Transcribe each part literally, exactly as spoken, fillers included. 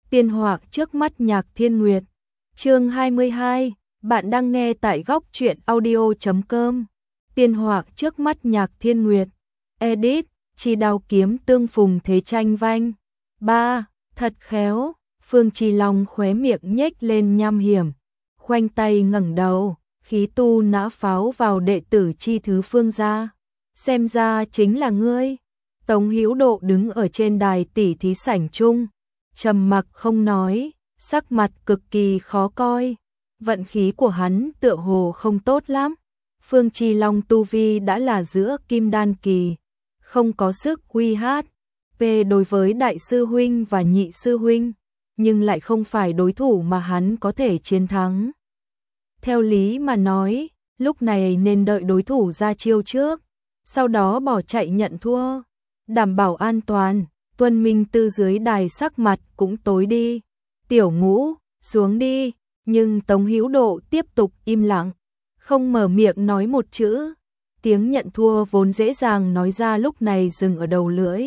Tiên họa trước mắt Nhạc Thiên Nguyệt. Chương hai mươi hai, bạn đang nghe tại góc truyện audio chấm com. Tiên họa trước mắt Nhạc Thiên Nguyệt. Edit, chi đao kiếm tương phùng thế tranh vanh. ba. Thật khéo, Phương Chi Long khóe miệng nhếch lên nham hiểm, khoanh tay ngẩng đầu, khí tu nã pháo vào đệ tử chi thứ Phương gia. Xem ra chính là ngươi. Tống Hữu Độ đứng ở trên đài tỉ thí sảnh chung, trầm mặc không nói, sắc mặt cực kỳ khó coi. Vận khí của hắn tựa hồ không tốt lắm. Phương Chi Long tu vi đã là giữa kim đan kỳ, không có sức uy hát về đối với đại sư huynh và nhị sư huynh, nhưng lại không phải đối thủ mà hắn có thể chiến thắng. Theo lý mà nói, lúc này nên đợi đối thủ ra chiêu trước, sau đó bỏ chạy nhận thua, đảm bảo an toàn. Tuân Minh Tư dưới đài sắc mặt cũng tối đi. Tiểu Ngũ, xuống đi. Nhưng Tống Hữu Độ tiếp tục im lặng, không mở miệng nói một chữ. Tiếng nhận thua vốn dễ dàng nói ra lúc này dừng ở đầu lưỡi.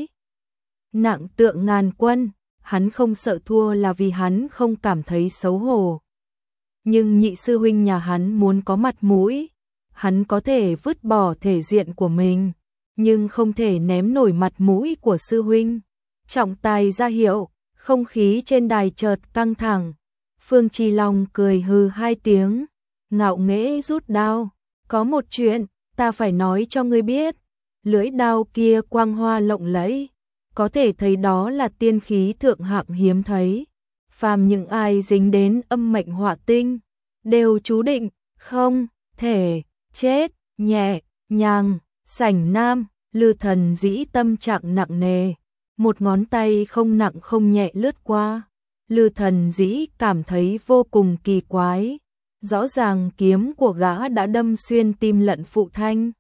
Nặng tượng ngàn quân, hắn không sợ thua là vì hắn không cảm thấy xấu hổ. Nhưng nhị sư huynh nhà hắn muốn có mặt mũi, hắn có thể vứt bỏ thể diện của mình, nhưng không thể ném nổi mặt mũi của sư huynh. Trọng tài ra hiệu, không khí trên đài chợt căng thẳng. Phương Chi Long cười hừ hai tiếng, ngạo nghễ rút đao. Có một chuyện, ta phải nói cho ngươi biết. Lưỡi đao kia quang hoa lộng lẫy, có thể thấy đó là tiên khí thượng hạng hiếm thấy. Phàm những ai dính đến âm mệnh hỏa tinh, đều chú định, không thể chết nhẹ nhàng. Sảnh nam, Lư Thần Dĩ tâm trạng nặng nề, một ngón tay không nặng không nhẹ lướt qua. Lư Thần Dĩ cảm thấy vô cùng kỳ quái. Rõ ràng kiếm của gã đã đâm xuyên tim Lận Phụ Thanh.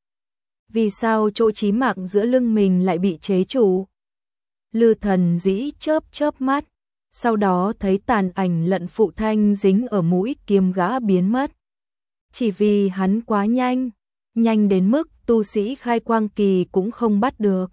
Vì sao chỗ chí mạng giữa lưng mình lại bị chế trụ? Lư Thần Dĩ chớp chớp mắt, sau đó thấy tàn ảnh Lận Phụ Thanh dính ở mũi kiếm gã biến mất. Chỉ vì hắn quá nhanh, nhanh đến mức tu sĩ khai quang kỳ cũng không bắt được.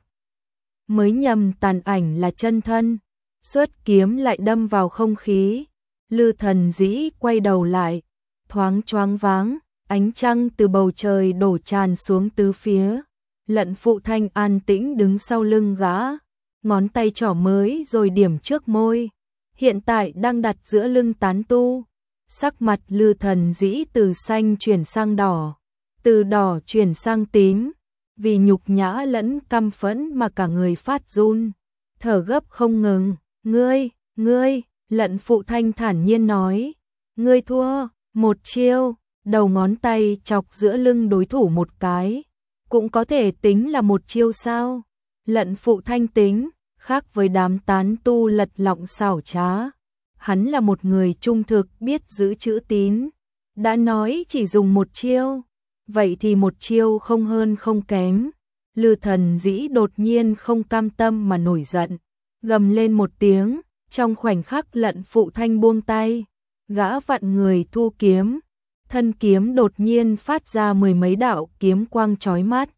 Mới nhầm tàn ảnh là chân thân, xuất kiếm lại đâm vào không khí. Lư Thần Dĩ quay đầu lại, thoáng choáng váng, ánh trăng từ bầu trời đổ tràn xuống tứ phía. Lận Phụ Thanh an tĩnh đứng sau lưng gã, ngón tay trỏ mới rồi điểm trước môi, hiện tại đang đặt giữa lưng tán tu. Sắc mặt Lư Thần Dĩ từ xanh chuyển sang đỏ, từ đỏ chuyển sang tím, vì nhục nhã lẫn căm phẫn mà cả người phát run, thở gấp không ngừng. Ngươi, ngươi, Lận Phụ Thanh thản nhiên nói, ngươi thua. Một chiêu, đầu ngón tay chọc giữa lưng đối thủ một cái, cũng có thể tính là một chiêu sao? Lận Phụ Thanh tính, khác với đám tán tu lật lọng xảo trá. Hắn là một người trung thực biết giữ chữ tín. Đã nói chỉ dùng một chiêu, vậy thì một chiêu không hơn không kém. Lư Thần Dĩ đột nhiên không cam tâm mà nổi giận, gầm lên một tiếng, trong khoảnh khắc Lận Phụ Thanh buông tay. Gã vặn người thu kiếm, thân kiếm đột nhiên phát ra mười mấy đạo kiếm quang chói mắt,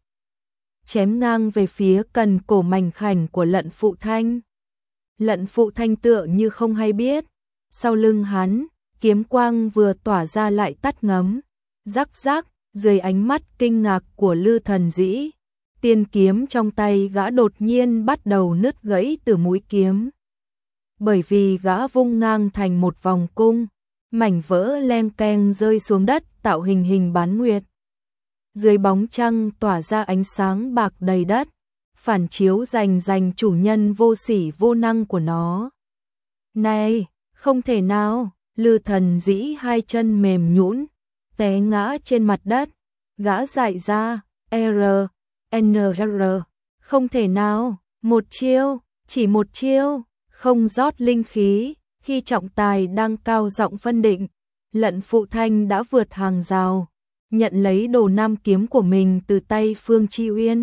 chém ngang về phía cần cổ mảnh khảnh của Lận Phụ Thanh. Lận Phụ Thanh tựa như không hay biết, sau lưng hắn, kiếm quang vừa tỏa ra lại tắt ngấm. Rắc rắc, dưới ánh mắt kinh ngạc của Lư Thần Dĩ, tiên kiếm trong tay gã đột nhiên bắt đầu nứt gãy từ mũi kiếm. Bởi vì gã vung ngang thành một vòng cung, mảnh vỡ len keng rơi xuống đất tạo hình hình bán nguyệt. Dưới bóng trăng tỏa ra ánh sáng bạc đầy đất, phản chiếu rành rành chủ nhân vô sỉ vô năng của nó. Này, không thể nào! Lư Thần Dĩ hai chân mềm nhũn, té ngã trên mặt đất. Gã dại ra, R, N R, không thể nào, một chiêu, chỉ một chiêu, không rót linh khí. Khi trọng tài đang cao giọng phân định, Lận Phụ Thanh đã vượt hàng rào, nhận lấy đồ nam kiếm của mình từ tay Phương Chi Uyên.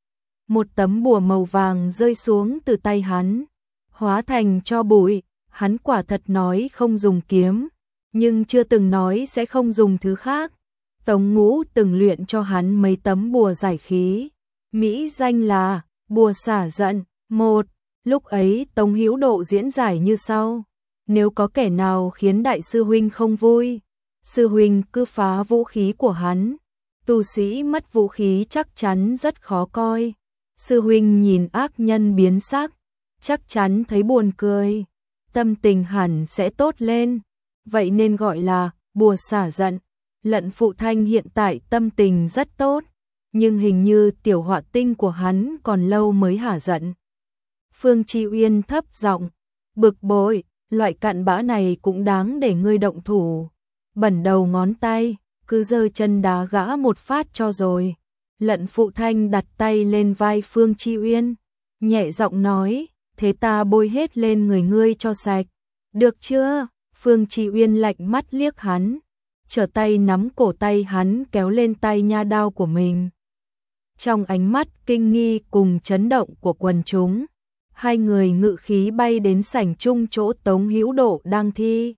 Một tấm bùa màu vàng rơi xuống từ tay hắn, hóa thành tro bụi. Hắn quả thật nói không dùng kiếm, nhưng chưa từng nói sẽ không dùng thứ khác. Tống Ngũ từng luyện cho hắn mấy tấm bùa giải khí, mỹ danh là bùa xả giận. Một, lúc ấy Tống Hữu Độ diễn giải như sau. nếu có kẻ nào khiến đại sư huynh không vui, sư huynh cứ phá vũ khí của hắn, tu sĩ mất vũ khí chắc chắn rất khó coi. Sư huynh nhìn ác nhân biến sắc, chắc chắn thấy buồn cười, tâm tình hẳn sẽ tốt lên, vậy nên gọi là bùa xả giận. Lận Phụ Thanh hiện tại tâm tình rất tốt, nhưng hình như tiểu họa tinh của hắn còn lâu mới hả giận. Phương Chi Uyên thấp giọng, bực bội, loại cặn bã này cũng đáng để ngươi động thủ. Bẩn đầu ngón tay, cứ giơ chân đá gã một phát cho rồi. Lận Phụ Thanh đặt tay lên vai Phương Chi Uyên, nhẹ giọng nói, thế ta bôi hết lên người ngươi cho sạch, được chưa? Phương Chi Uyên lạnh mắt liếc hắn, trở tay nắm cổ tay hắn kéo lên tay nha đao của mình. Trong ánh mắt kinh nghi cùng chấn động của quần chúng, hai người ngự khí bay đến sảnh chung chỗ Tống Hữu Độ đang thi.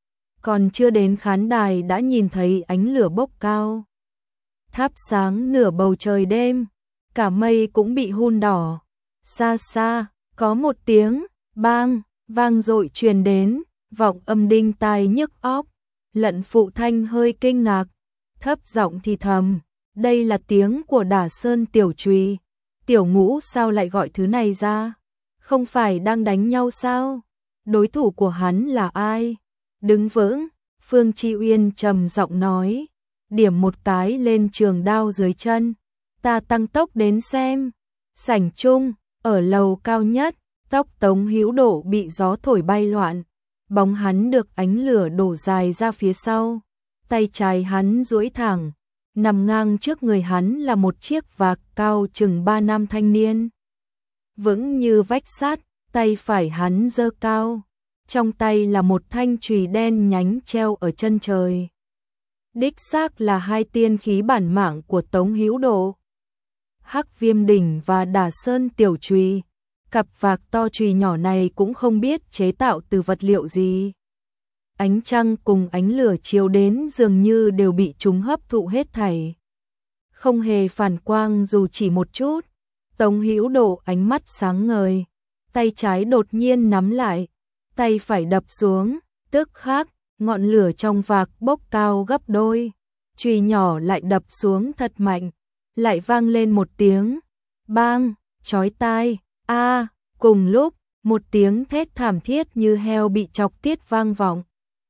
Còn chưa đến khán đài đã nhìn thấy ánh lửa bốc cao, thắp sáng nửa bầu trời đêm, cả mây cũng bị hun đỏ. Xa xa, có một tiếng bang vang dội truyền đến, vọng âm đinh tai nhức óc. Lận Phụ Thanh hơi kinh ngạc, thấp giọng thì thầm, đây là tiếng của Đả Sơn tiểu trùy, tiểu ngũ sao lại gọi thứ này ra? Không phải đang đánh nhau sao? Đối thủ của hắn là ai? Đứng vững, Phương Chi Uyên trầm giọng nói, điểm một cái lên trường đao dưới chân, ta tăng tốc đến xem. Sảnh chung, ở lầu cao nhất, tóc Tống Hữu Độ bị gió thổi bay loạn, bóng hắn được ánh lửa đổ dài ra phía sau, tay trái hắn duỗi thẳng, nằm ngang trước người hắn là một chiếc vạc cao chừng ba nam thanh niên. Vững như vách sắt, tay phải hắn giơ cao, trong tay là một thanh chùy đen nhánh treo ở chân trời. Đích xác là hai tiên khí bản mạng của Tống Hữu Độ. Hắc Viêm Đỉnh và Đả Sơn tiểu chùy, cặp vạc to chùy nhỏ này cũng không biết chế tạo từ vật liệu gì. Ánh trăng cùng ánh lửa chiếu đến dường như đều bị chúng hấp thụ hết thảy, không hề phản quang dù chỉ một chút. Tống Hữu Độ ánh mắt sáng ngời, tay trái đột nhiên nắm lại, tay phải đập xuống, tức khắc ngọn lửa trong vạc bốc cao gấp đôi, chùy nhỏ lại đập xuống thật mạnh, lại vang lên một tiếng bang chói tai. A, à, cùng lúc, một tiếng thét thảm thiết như heo bị chọc tiết vang vọng.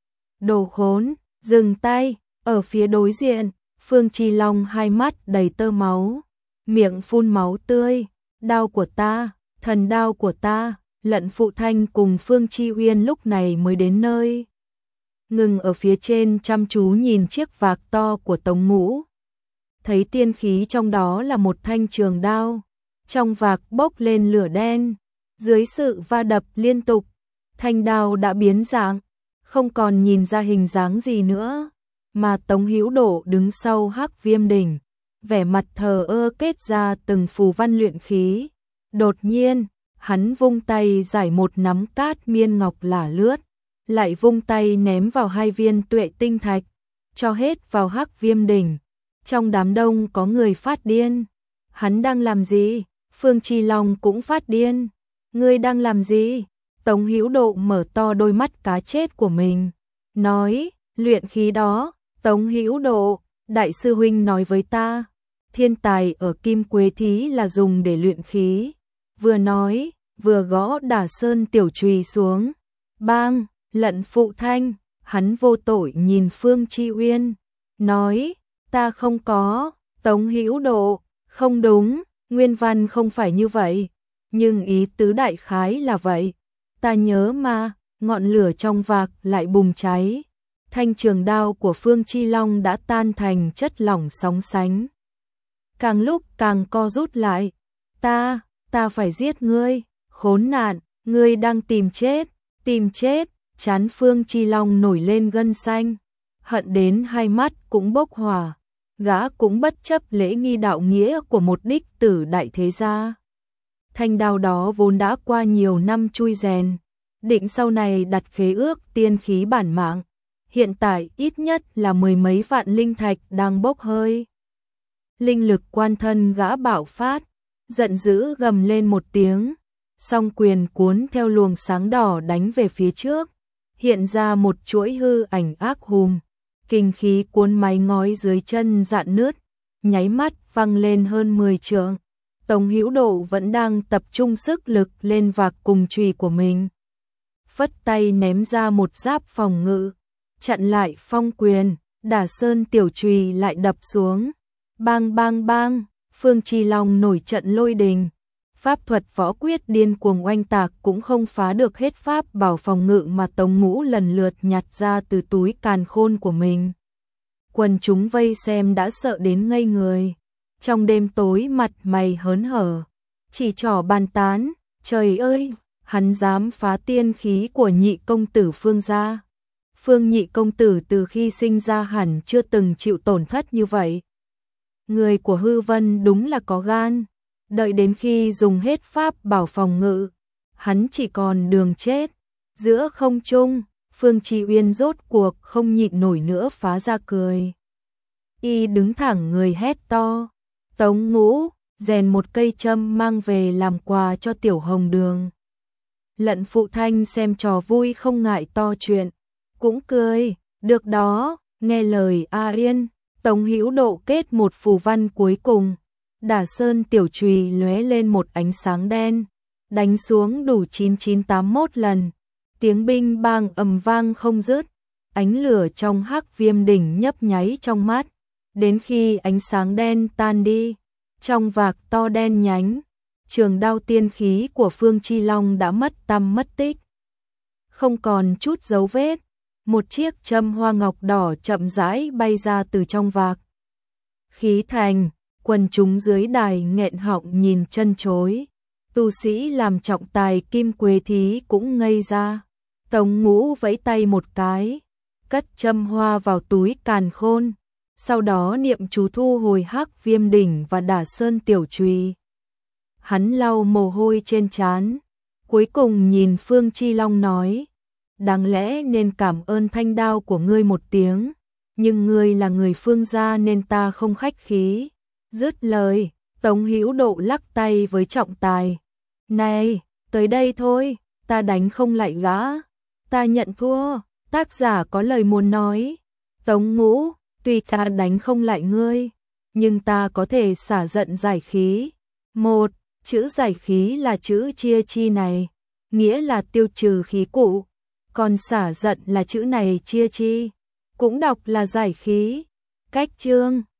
Đồ khốn, dừng tay. Ở phía đối diện, Phương Chi Long hai mắt đầy tơ máu, miệng phun máu tươi, đao của ta, thần đao của ta. Lận Phụ Thanh cùng Phương Chi Uyên lúc này mới đến nơi, ngừng ở phía trên chăm chú nhìn chiếc vạc to của Tống Ngũ. Thấy tiên khí trong đó là một thanh trường đao, trong vạc bốc lên lửa đen, dưới sự va đập liên tục, thanh đao đã biến dạng, không còn nhìn ra hình dáng gì nữa, mà Tống Hữu Độ đứng sau Hắc Viêm Đỉnh, vẻ mặt thờ ơ kết ra từng phù văn luyện khí. Đột nhiên, hắn vung tay giải một nắm cát miên ngọc lả lướt, lại vung tay ném vào hai viên tuệ tinh thạch, cho hết vào Hắc Viêm Đỉnh. Trong đám đông có người phát điên. Hắn đang làm gì? Phương Chi Long cũng phát điên. Ngươi đang làm gì? Tống Hữu Độ mở to đôi mắt cá chết của mình, nói, luyện khí đó. Tống Hữu Độ, đại sư huynh nói với ta, thiên tài ở Kim Quế Thí là dùng để luyện khí. Vừa nói, vừa gõ Đả Sơn tiểu chùy xuống. Bang, Lận Phụ Thanh, hắn vô tội nhìn Phương Chi Uyên, nói, ta không có. Tống Hữu Độ, không đúng, nguyên văn không phải như vậy, nhưng ý tứ đại khái là vậy. Ta nhớ mà. Ngọn lửa trong vạc lại bùng cháy, thanh trường đao của Phương Chi Long đã tan thành chất lỏng sóng sánh, càng lúc càng co rút lại. Ta, ta phải giết ngươi, khốn nạn, ngươi đang tìm chết, tìm chết. Trán Phương Chi Long nổi lên gân xanh, hận đến hai mắt cũng bốc hỏa, gã cũng bất chấp lễ nghi đạo nghĩa của một đích tử đại thế gia. Thanh đao đó vốn đã qua nhiều năm chui rèn, định sau này đặt khế ước tiên khí bản mạng, hiện tại ít nhất là mười mấy vạn linh thạch đang bốc hơi. Linh lực quan thân gã bạo phát, giận dữ gầm lên một tiếng, song quyền cuốn theo luồng sáng đỏ đánh về phía trước, hiện ra một chuỗi hư ảnh ác hùng, kinh khí cuốn mái ngói dưới chân dạn nứt, nháy mắt văng lên hơn mười trượng. Tống Hữu Độ vẫn đang tập trung sức lực lên vạc cùng chùy của mình. Phất tay ném ra một giáp phòng ngự, chặn lại phong quyền, Đả Sơn tiểu chùy lại đập xuống. Bang bang bang, Phương Chi Long nổi trận lôi đình. Pháp thuật võ quyết điên cuồng oanh tạc cũng không phá được hết pháp bảo phòng ngự mà Tống Ngũ lần lượt nhặt ra từ túi càn khôn của mình. Quần chúng vây xem đã sợ đến ngây người. Trong đêm tối mặt mày hớn hở, chỉ trỏ bàn tán, trời ơi, hắn dám phá tiên khí của nhị công tử Phương gia. Phương nhị công tử từ khi sinh ra hẳn chưa từng chịu tổn thất như vậy. Người của Hư Vân đúng là có gan, đợi đến khi dùng hết pháp bảo phòng ngự, hắn chỉ còn đường chết. Giữa không trung, Phương Chi Uyên rốt cuộc không nhịn nổi nữa phá ra cười. Y đứng thẳng người hét to, Tống Ngũ, rèn một cây châm mang về làm quà cho Tiểu Hồng Đường. Lận Phụ Thanh xem trò vui không ngại to chuyện, cũng cười, được đó, nghe lời A Yên. Tống Hữu Độ kết một phù văn cuối cùng, Đả Sơn tiểu chùy lóe lên một ánh sáng đen, đánh xuống đủ chín chín tám mốt lần, tiếng binh bang ầm vang không dứt, ánh lửa trong Hắc Viêm đỉnh nhấp nháy trong mắt, đến khi ánh sáng đen tan đi, trong vạc to đen nhánh, trường đao tiên khí của Phương Chi Long đã mất tăm mất tích, không còn chút dấu vết. Một chiếc châm hoa ngọc đỏ chậm rãi bay ra từ trong vạc. Khí thành, quần chúng dưới đài nghẹn họng nhìn chân chối. Tu sĩ làm trọng tài Kim Quế Thí cũng ngây ra. Tống Ngũ vẫy tay một cái, cất châm hoa vào túi càn khôn, sau đó niệm chú thu hồi Hắc Viêm đỉnh và Đả Sơn tiểu chùy. Hắn lau mồ hôi trên trán, cuối cùng nhìn Phương Chi Long nói, đáng lẽ nên cảm ơn thanh đao của ngươi một tiếng, nhưng ngươi là người Phương gia nên ta không khách khí. Dứt lời, Tống Hữu Độ lắc tay với trọng tài. Này, tới đây thôi, ta đánh không lại gã. Ta nhận thua, tác giả có lời muốn nói. Tống Ngũ, tuy ta đánh không lại ngươi, nhưng ta có thể xả giận giải khí. Một, chữ giải khí là chữ chia chi này, nghĩa là tiêu trừ khí cụ. Còn xả giận là chữ này chia chi, cũng đọc là giải khí. Cách chương